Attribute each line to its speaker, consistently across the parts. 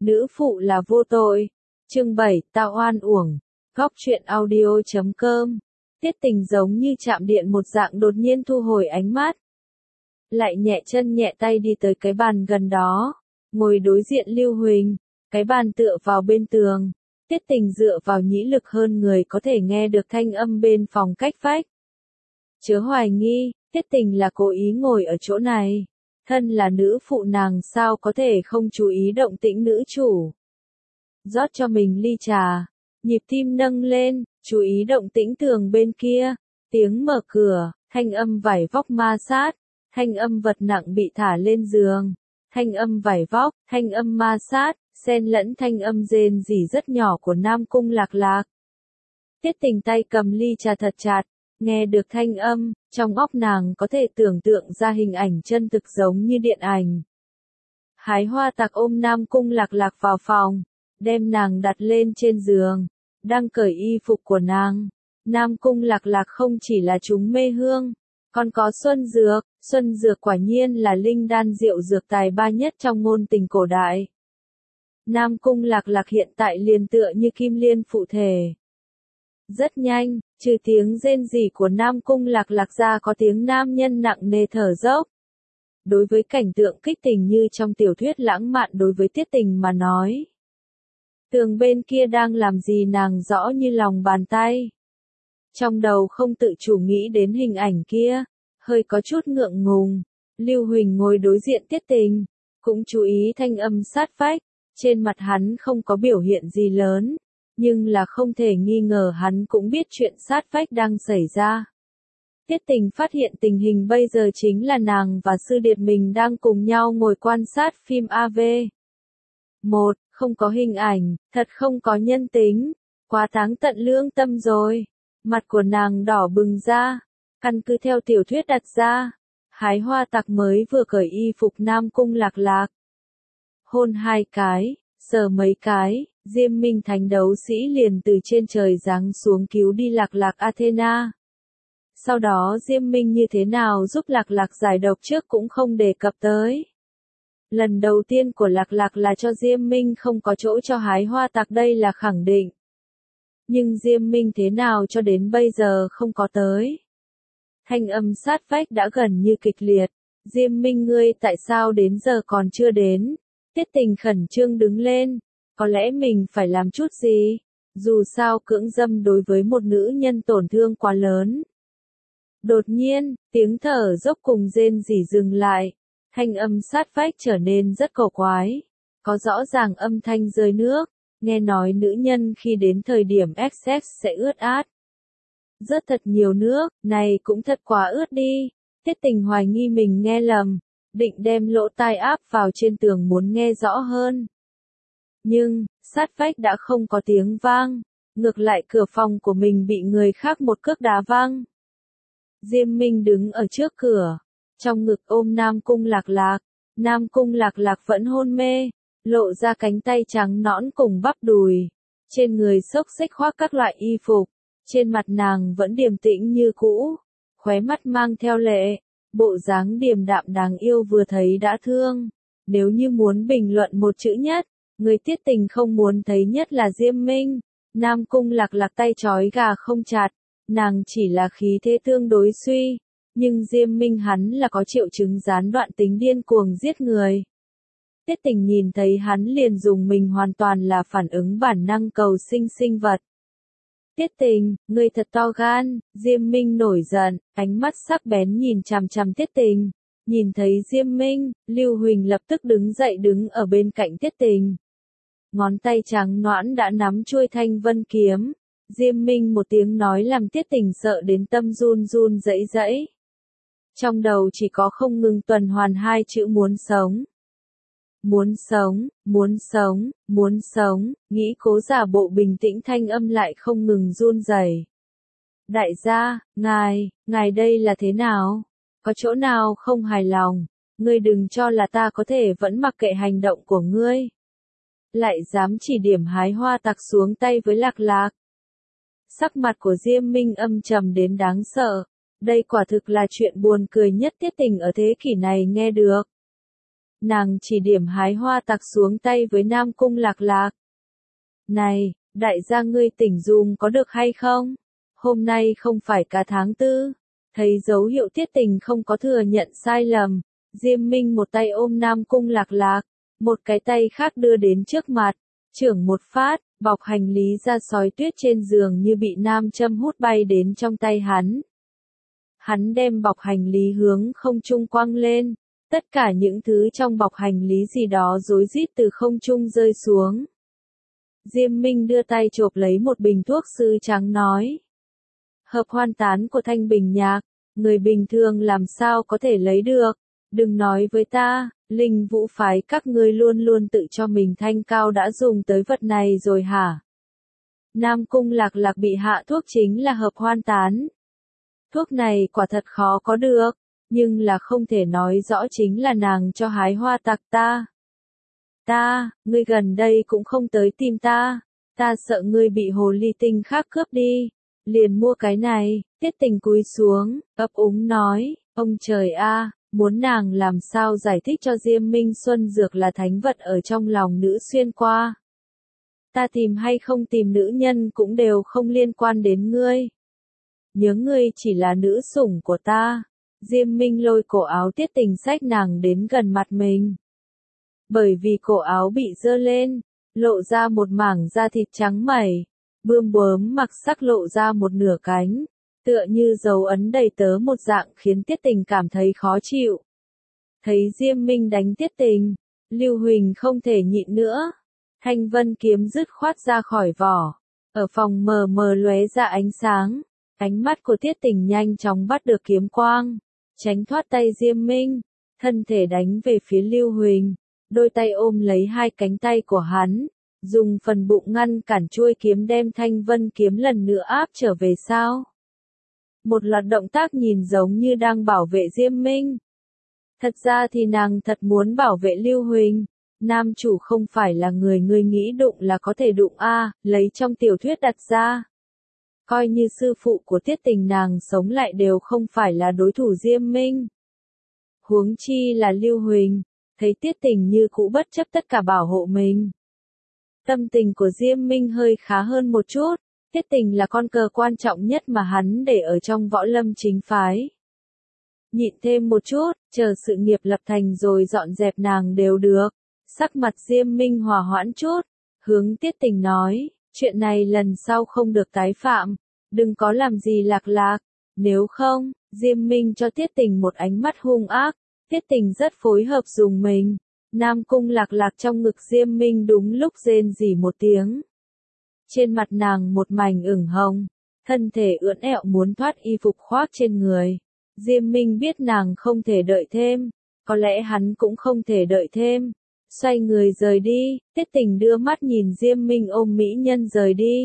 Speaker 1: Nữ phụ là vô tội. Chương 7, tao oan uổng. Góc truyện audio.com. Tiết Tình giống như chạm điện một dạng đột nhiên thu hồi ánh mắt. Lại nhẹ chân nhẹ tay đi tới cái bàn gần đó. Ngồi đối diện Lưu Huỳnh. Cái bàn tựa vào bên tường. Tiết Tình dựa vào nhĩ lực hơn người có thể nghe được thanh âm bên phòng cách vách. Chớ hoài nghi, Tiết Tình là cố ý ngồi ở chỗ này. Thân là nữ phụ nàng sao có thể không chú ý động tĩnh nữ chủ. Rót cho mình ly trà, nhịp tim nâng lên, chú ý động tĩnh tường bên kia, tiếng mở cửa, thanh âm vải vóc ma sát, thanh âm vật nặng bị thả lên giường, thanh âm vải vóc, thanh âm ma sát, xen lẫn thanh âm rên rỉ rất nhỏ của Nam Cung Lạc Lạc. Tiết Tình tay cầm ly trà thật chặt, nghe được thanh âm, trong óc nàng có thể tưởng tượng ra hình ảnh chân thực giống như điện ảnh. Hái Hoa Tặc ôm Nam Cung Lạc Lạc vào phòng, đem nàng đặt lên trên giường, đang cởi y phục của nàng. Nam Cung Lạc Lạc không chỉ là chúng mê hương, còn có Xuân Dược quả nhiên là linh đan diệu dược tài ba nhất trong ngôn tình cổ đại. Nam Cung Lạc Lạc hiện tại liền tựa như kim liên phụ thể. Rất nhanh, trừ tiếng rên rỉ của Nam Cung Lạc Lạc ra có tiếng nam nhân nặng nề thở dốc. Đối với cảnh tượng kích tình như trong tiểu thuyết lãng mạn đối với Tiết Tình mà nói. Tường bên kia đang làm gì nàng rõ như lòng bàn tay. Trong đầu không tự chủ nghĩ đến hình ảnh kia, hơi có chút ngượng ngùng. Lưu Huỳnh ngồi đối diện Tiết Tình, cũng chú ý thanh âm sát vách, trên mặt hắn không có biểu hiện gì lớn. Nhưng là không thể nghi ngờ hắn cũng biết chuyện sát vách đang xảy ra. Tiết Tình phát hiện tình hình bây giờ chính là nàng và sư điệt mình đang cùng nhau ngồi quan sát phim AV. Không có hình ảnh, thật không có nhân tính, quá táng tận lương tâm rồi. Mặt của nàng đỏ bừng ra, căn cứ theo tiểu thuyết đặt ra. Hái Hoa Tặc mới vừa cởi y phục Nam Cung Lạc Lạc. Hôn 2 cái, sờ mấy cái. Diêm Minh Thánh đấu sĩ liền từ trên trời giáng xuống cứu đi Lạc Lạc Athena. Sau đó Diêm Minh như thế nào giúp Lạc Lạc giải độc trước cũng không đề cập tới. Lần đầu tiên của Lạc Lạc là cho Diêm Minh không có chỗ cho Hái Hoa Tặc đây là khẳng định. Nhưng Diêm Minh thế nào cho đến bây giờ không có tới. Thanh âm sát vách đã gần như kịch liệt. Diêm Minh ngươi tại sao đến giờ còn chưa đến? Tiết Tình khẩn trương đứng lên. Có lẽ mình phải làm chút gì, dù sao cưỡng dâm đối với một nữ nhân tổn thương quá lớn. Đột nhiên, tiếng thở dốc cùng rên rỉ dừng lại, thanh âm sát vách trở nên rất cổ quái, có rõ ràng âm thanh rơi nước, nghe nói nữ nhân khi đến thời điểm XX sẽ ướt át. Rất thật nhiều nước, này cũng thật quá ướt đi, Tiết Tình hoài nghi mình nghe lầm, định đem lỗ tai áp vào trên tường muốn nghe rõ hơn. Nhưng, sát vách đã không có tiếng vang, ngược lại cửa phòng của mình bị người khác một cước đá văng. Diêm Minh đứng ở trước cửa, trong ngực ôm Nam Cung Lạc Lạc, Nam Cung Lạc Lạc vẫn hôn mê, lộ ra cánh tay trắng nõn cùng bắp đùi, trên người xốc xếch khoác các loại y phục, trên mặt nàng vẫn điềm tĩnh như cũ, khóe mắt mang theo lệ, bộ dáng điềm đạm đáng yêu vừa thấy đã thương, nếu như muốn bình luận một chữ nhất. Người Tiết Tình không muốn thấy nhất là Diêm Minh. Nam Cung Lạc Lạc tay trói gà không chặt, nàng chỉ là khí thế tương đối suy, nhưng Diêm Minh hắn là có triệu chứng gián đoạn tính điên cuồng giết người. Tiết Tình nhìn thấy hắn liền dùng mình hoàn toàn là phản ứng bản năng cầu sinh sinh vật. Tiết Tình, ngươi thật to gan, Diêm Minh nổi giận, ánh mắt sắc bén nhìn chằm chằm Tiết Tình. Nhìn thấy Diêm Minh, Lưu Huỳnh lập tức đứng dậy đứng ở bên cạnh Tiết Tình. Ngón tay trắng nõn đã nắm chuôi thanh vân kiếm. Diêm Minh một tiếng nói làm Tiết Tình sợ đến tâm run run rẩy rẩy. Trong đầu chỉ có không ngừng tuần hoàn hai chữ muốn sống. Muốn sống, muốn sống, muốn sống, nghĩ cố giả bộ bình tĩnh thanh âm lại không ngừng run rẩy. Đại gia, ngài đây là thế nào? Có chỗ nào không hài lòng? Ngươi đừng cho là ta có thể vẫn mặc kệ hành động của ngươi. Lại dám chỉ điểm Hái Hoa Tặc xuống tay với Lạc Lạc. Sắc mặt của Diêm Minh âm trầm đến đáng sợ. Đây quả thực là chuyện buồn cười nhất Tiết Tình ở thế kỷ này nghe được. nàng chỉ điểm hái hoa tặc xuống tay với Nam Cung Lạc Lạc. Này, đại gia ngươi tỉnh dùm có được hay không? Hôm nay không phải cả tháng tư. Thấy dấu hiệu Tiết Tình không có thừa nhận sai lầm, Diêm Minh một tay ôm Nam Cung Lạc Lạc, một cái tay khác đưa đến trước mặt, chưởng một phát, bọc hành lý ra sói tuyết trên giường như bị nam châm hút bay đến trong tay hắn. Hắn đem bọc hành lý hướng không trung quăng lên, tất cả những thứ trong bọc hành lý gì đó rối rít từ không trung rơi xuống. Diêm Minh đưa tay chộp lấy một bình thuốc sư trắng nói. Hợp hoan tán của Thanh Bình Nhạc, người bình thường làm sao có thể lấy được, đừng nói với ta, Linh Vũ phái các ngươi luôn luôn tự cho mình thanh cao đã dùng tới vật này rồi hả? Nam Cung Lạc Lạc bị hạ thuốc chính là hợp hoan tán. Thuốc này quả thật khó có được, nhưng là không thể nói rõ chính là nàng cho hái hoa tặc ta. Ngươi gần đây cũng không tới tìm ta sợ ngươi bị hồ ly tinh khác cướp đi, liền mua cái này. Tiết Tình cúi xuống, ấp úng nói, ông trời a, muốn nàng làm sao giải thích cho Diêm Minh Xuân Dược là thánh vật ở trong lòng nữ xuyên qua. Ta tìm hay không tìm nữ nhân cũng đều không liên quan đến ngươi. Nhớ ngươi chỉ là nữ sủng của ta. Diêm Minh lôi cổ áo Tiết Tình xách nàng đến gần mặt mình. Bởi vì cổ áo bị dơ lên, lộ ra một mảng da thịt trắng mẩy, bươm bướm mặc sắc lộ ra một nửa cánh, tựa như dấu ấn đầy tớ một dạng khiến Tiết Tình cảm thấy khó chịu. Thấy Diêm Minh đánh Tiết Tình, Lưu Huỳnh không thể nhịn nữa. Thanh vân kiếm dứt khoát ra khỏi vỏ, ở phòng mờ mờ lóe ra ánh sáng, ánh mắt của Tiết Tình nhanh chóng bắt được kiếm quang, tránh thoát tay Diêm Minh, thân thể đánh về phía Lưu Huỳnh, đôi tay ôm lấy hai cánh tay của hắn, dùng phần bụng ngăn cản chuôi kiếm đem thanh vân kiếm lần nữa áp trở về sau. Một loạt động tác nhìn giống như đang bảo vệ Diêm Minh. Thật ra thì nàng thật muốn bảo vệ Lưu Huỳnh. Nam chủ không phải là người ngươi nghĩ đụng là có thể đụng lấy trong tiểu thuyết đặt ra. Coi như sư phụ của Tiết Tình nàng sống lại đều không phải là đối thủ Diêm Minh. Huống chi là Lưu Huỳnh, thấy Tiết Tình như cũ bất chấp tất cả bảo hộ mình. Tâm tình của Diêm Minh hơi khá hơn một chút, Tiết Tình là con cờ quan trọng nhất mà hắn để ở trong võ lâm chính phái. Nhịn thêm một chút, chờ sự nghiệp lập thành rồi dọn dẹp nàng đều được. Sắc mặt Diêm Minh hòa hoãn chút, hướng Tiết Tình nói, chuyện này lần sau không được tái phạm, đừng có làm gì lạc lạc, nếu không, Diêm Minh cho Tiết Tình một ánh mắt hung ác, Tiết Tình rất phối hợp dùng mình, Nam Cung Lạc Lạc trong ngực Diêm Minh đúng lúc rên rỉ một tiếng. Trên mặt nàng một mảnh ửng hồng, thân thể ưỡn ẹo muốn thoát y phục khoác trên người, Diêm Minh biết nàng không thể đợi thêm, có lẽ hắn cũng không thể đợi thêm. Xoay người rời đi, Tiết Tình đưa mắt nhìn Diêm Minh ôm mỹ nhân rời đi.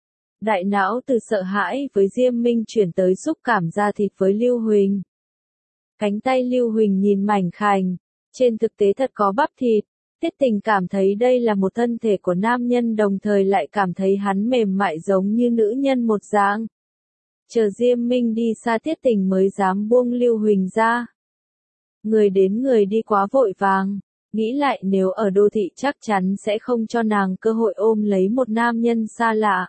Speaker 1: Đại não từ sợ hãi với Diêm Minh chuyển tới xúc cảm da thịt với Lưu Huỳnh. Cánh tay Lưu Huỳnh nhìn mảnh khảnh, trên thực tế thật có bắp thịt. Tiết Tình cảm thấy đây là một thân thể của nam nhân đồng thời lại cảm thấy hắn mềm mại giống như nữ nhân một dạng. Chờ Diêm Minh đi xa Tiết Tình mới dám buông Lưu Huỳnh ra. Người đến người đi quá vội vàng. Nghĩ lại nếu ở đô thị chắc chắn sẽ không cho nàng cơ hội ôm lấy một nam nhân xa lạ.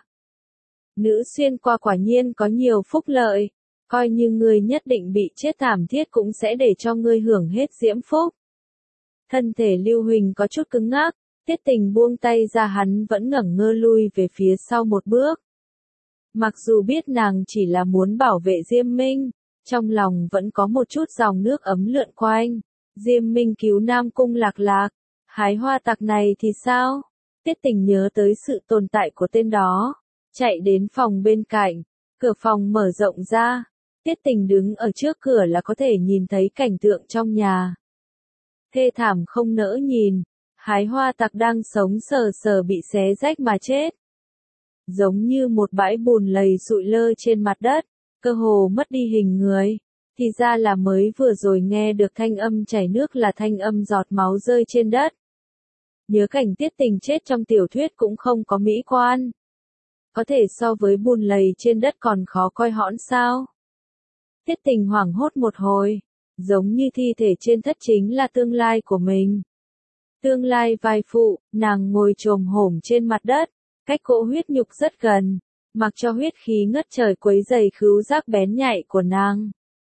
Speaker 1: Nữ xuyên qua quả nhiên có nhiều phúc lợi, coi như ngươi nhất định bị chết thảm thiết cũng sẽ để cho ngươi hưởng hết diễm phúc. Thân thể Lưu Huỳnh có chút cứng ngắc, Tiết Tình buông tay ra hắn vẫn ngẩng ngơ lui về phía sau một bước. Mặc dù biết nàng chỉ là muốn bảo vệ Diêm Minh, trong lòng vẫn có một chút dòng nước ấm lượn quanh. Diêm Minh cứu Nam Cung Lạc Lạc, hái hoa tặc này thì sao? Tiết Tình nhớ tới sự tồn tại của tên đó, chạy đến phòng bên cạnh, cửa phòng mở rộng ra, Tiết Tình đứng ở trước cửa là có thể nhìn thấy cảnh tượng trong nhà. Thê thảm không nỡ nhìn, hái hoa tặc đang sống sờ sờ bị xé rách mà chết. Giống như một bãi bùn lầy sụi lơ trên mặt đất, cơ hồ mất đi hình người. Thì ra là mới vừa rồi nghe được thanh âm chảy nước là thanh âm giọt máu rơi trên đất. Nhớ cảnh Tiết Tình chết trong tiểu thuyết cũng không có mỹ quan. Có thể so với bùn lầy trên đất còn khó coi hõn sao. Tiết Tình hoảng hốt một hồi, giống như thi thể trên thất chính là tương lai của mình. Tương lai vai phụ, nàng ngồi chồm hổm trên mặt đất, cách cỗ huyết nhục rất gần, mặc cho huyết khí ngất trời quấy rầy khứu giác bén nhạy của nàng.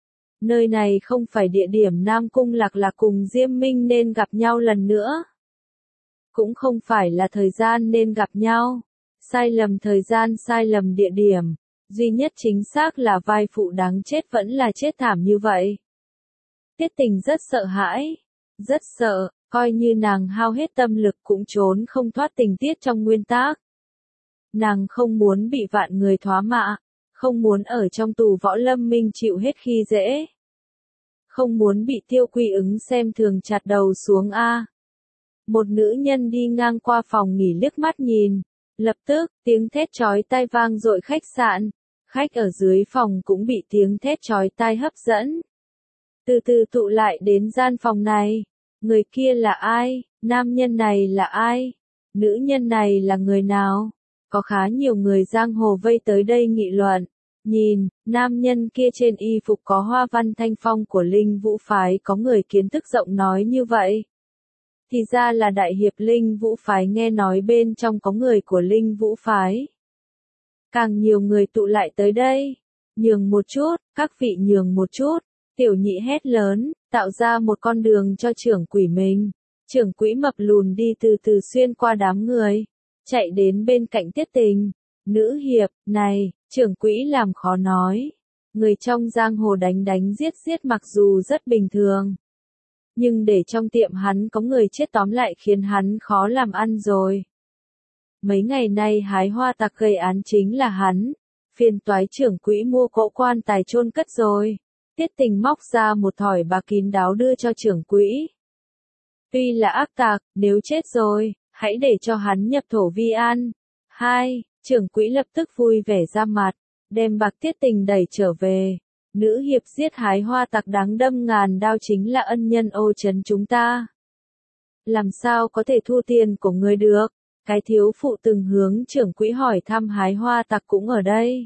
Speaker 1: Nơi này không phải địa điểm Nam Cung Lạc Lạc cùng Diêm Minh nên gặp nhau lần nữa. Cũng không phải là thời gian nên gặp nhau. Sai lầm thời gian, sai lầm địa điểm. Duy nhất chính xác là vai phụ đáng chết vẫn là chết thảm như vậy. Tiết Tình rất sợ hãi. Rất sợ, coi như nàng hao hết tâm lực cũng trốn không thoát tình tiết trong nguyên tác. Nàng không muốn bị vạn người thoá mạ. Không muốn ở trong tù Võ Lâm Minh chịu hết khi dễ. Không muốn bị Tiêu Quy Ứng xem thường chặt đầu xuống a. Một nữ nhân đi ngang qua phòng nghỉ liếc mắt nhìn. Lập tức, tiếng thét chói tai vang dội khách sạn. Khách ở dưới phòng cũng bị tiếng thét chói tai hấp dẫn. Từ từ tụ lại đến gian phòng này. Người kia là ai? Nam nhân này là ai? Nữ nhân này là người nào? Có khá nhiều người giang hồ vây tới đây nghị luận. Nhìn, nam nhân kia trên y phục có hoa văn thanh phong của Linh Vũ Phái, có người kiến thức rộng nói như vậy. Thì ra là đại hiệp Linh Vũ Phái, nghe nói bên trong có người của Linh Vũ Phái. Càng nhiều người tụ lại tới đây. Nhường một chút, các vị nhường một chút. Tiểu nhị hét lớn, tạo ra một con đường cho trưởng quỹ mình. Trưởng quỹ mập lùn đi từ từ xuyên qua đám người. Chạy đến bên cạnh Tiết Tình. Nữ hiệp, này, trưởng quỹ làm khó nói. Người trong giang hồ đánh đánh giết giết mặc dù rất bình thường. Nhưng để trong tiệm hắn có người chết tóm lại khiến hắn khó làm ăn rồi. Mấy ngày nay hái hoa tặc gây án chính là hắn. Phiền toái trưởng quỹ mua cỗ quan tài chôn cất rồi. Tiết Tình móc ra một thỏi bạc kín đáo đưa cho trưởng quỹ. Tuy là ác tặc, nếu chết rồi, hãy để cho hắn nhập thổ vi an. 2. Trưởng quỹ lập tức vui vẻ ra mặt, đem bạc Tiết Tình đẩy trở về. Nữ hiệp giết hái hoa tặc đáng đâm ngàn đao chính là ân nhân ô trấn chúng ta. Làm sao có thể thu tiền của người được? Cái thiếu phụ từng hướng trưởng quỹ hỏi thăm hái hoa tặc cũng ở đây.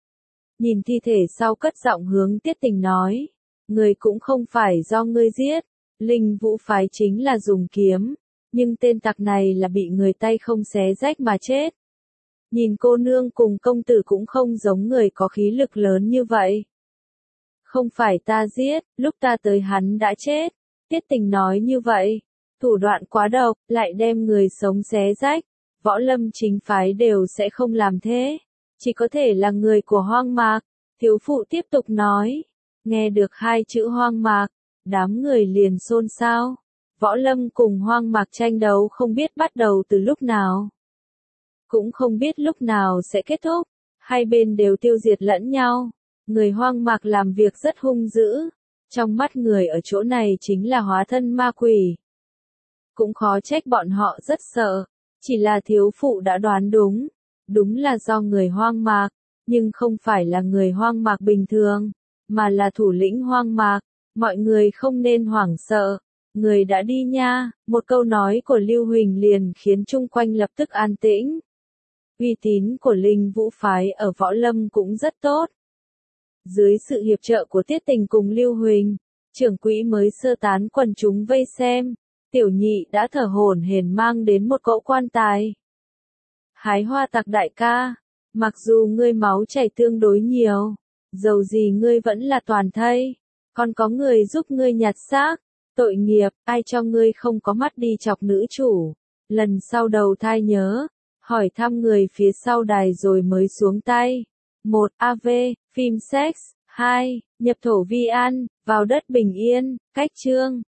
Speaker 1: Nhìn thi thể sau cất giọng hướng Tiết Tình nói. Người cũng không phải do ngươi giết. Linh Vũ Phái chính là dùng kiếm. Nhưng tên tặc này là bị người tay không xé rách mà chết. Nhìn cô nương cùng công tử cũng không giống người có khí lực lớn như vậy. Không phải ta giết, lúc ta tới hắn đã chết. Tiết Tình nói như vậy. Thủ đoạn quá độc, lại đem người sống xé rách. Võ Lâm chính phái đều sẽ không làm thế. Chỉ có thể là người của Hoang Mạc. Thiếu phụ tiếp tục nói. Nghe được hai chữ Hoang Mạc, đám người liền xôn xao. Võ Lâm cùng Hoang Mạc tranh đấu không biết bắt đầu từ lúc nào. Cũng không biết lúc nào sẽ kết thúc. Hai bên đều tiêu diệt lẫn nhau. Người Hoang Mạc làm việc rất hung dữ. Trong mắt người ở chỗ này chính là hóa thân ma quỷ. Cũng khó trách bọn họ rất sợ. Chỉ là thiếu phụ đã đoán đúng. Đúng là do người Hoang Mạc. Nhưng không phải là người Hoang Mạc bình thường. Mà là thủ lĩnh Hoang Mạc. Mọi người không nên hoảng sợ. Người đã đi nha. Một câu nói của Lưu Huỳnh liền khiến chung quanh lập tức an tĩnh. Uy tín của Linh Vũ Phái ở Võ Lâm cũng rất tốt. Dưới sự hiệp trợ của Tiết Tình cùng Lưu Huỳnh, trưởng quỹ mới sơ tán quần chúng vây xem. Tiểu nhị đã thở hổn hển mang đến một cỗ quan tài. Hái hoa tặc đại ca, mặc dù ngươi máu chảy tương đối nhiều, dầu gì ngươi vẫn là toàn thây, còn có người giúp ngươi nhặt xác. Tội nghiệp, ai cho ngươi không có mắt đi chọc nữ chủ. Lần sau đầu thai nhớ, hỏi thăm người phía sau đài rồi mới xuống tay. 1. AV, phim sex. 2. Nhập thổ vi an, vào đất bình yên. Cách chương.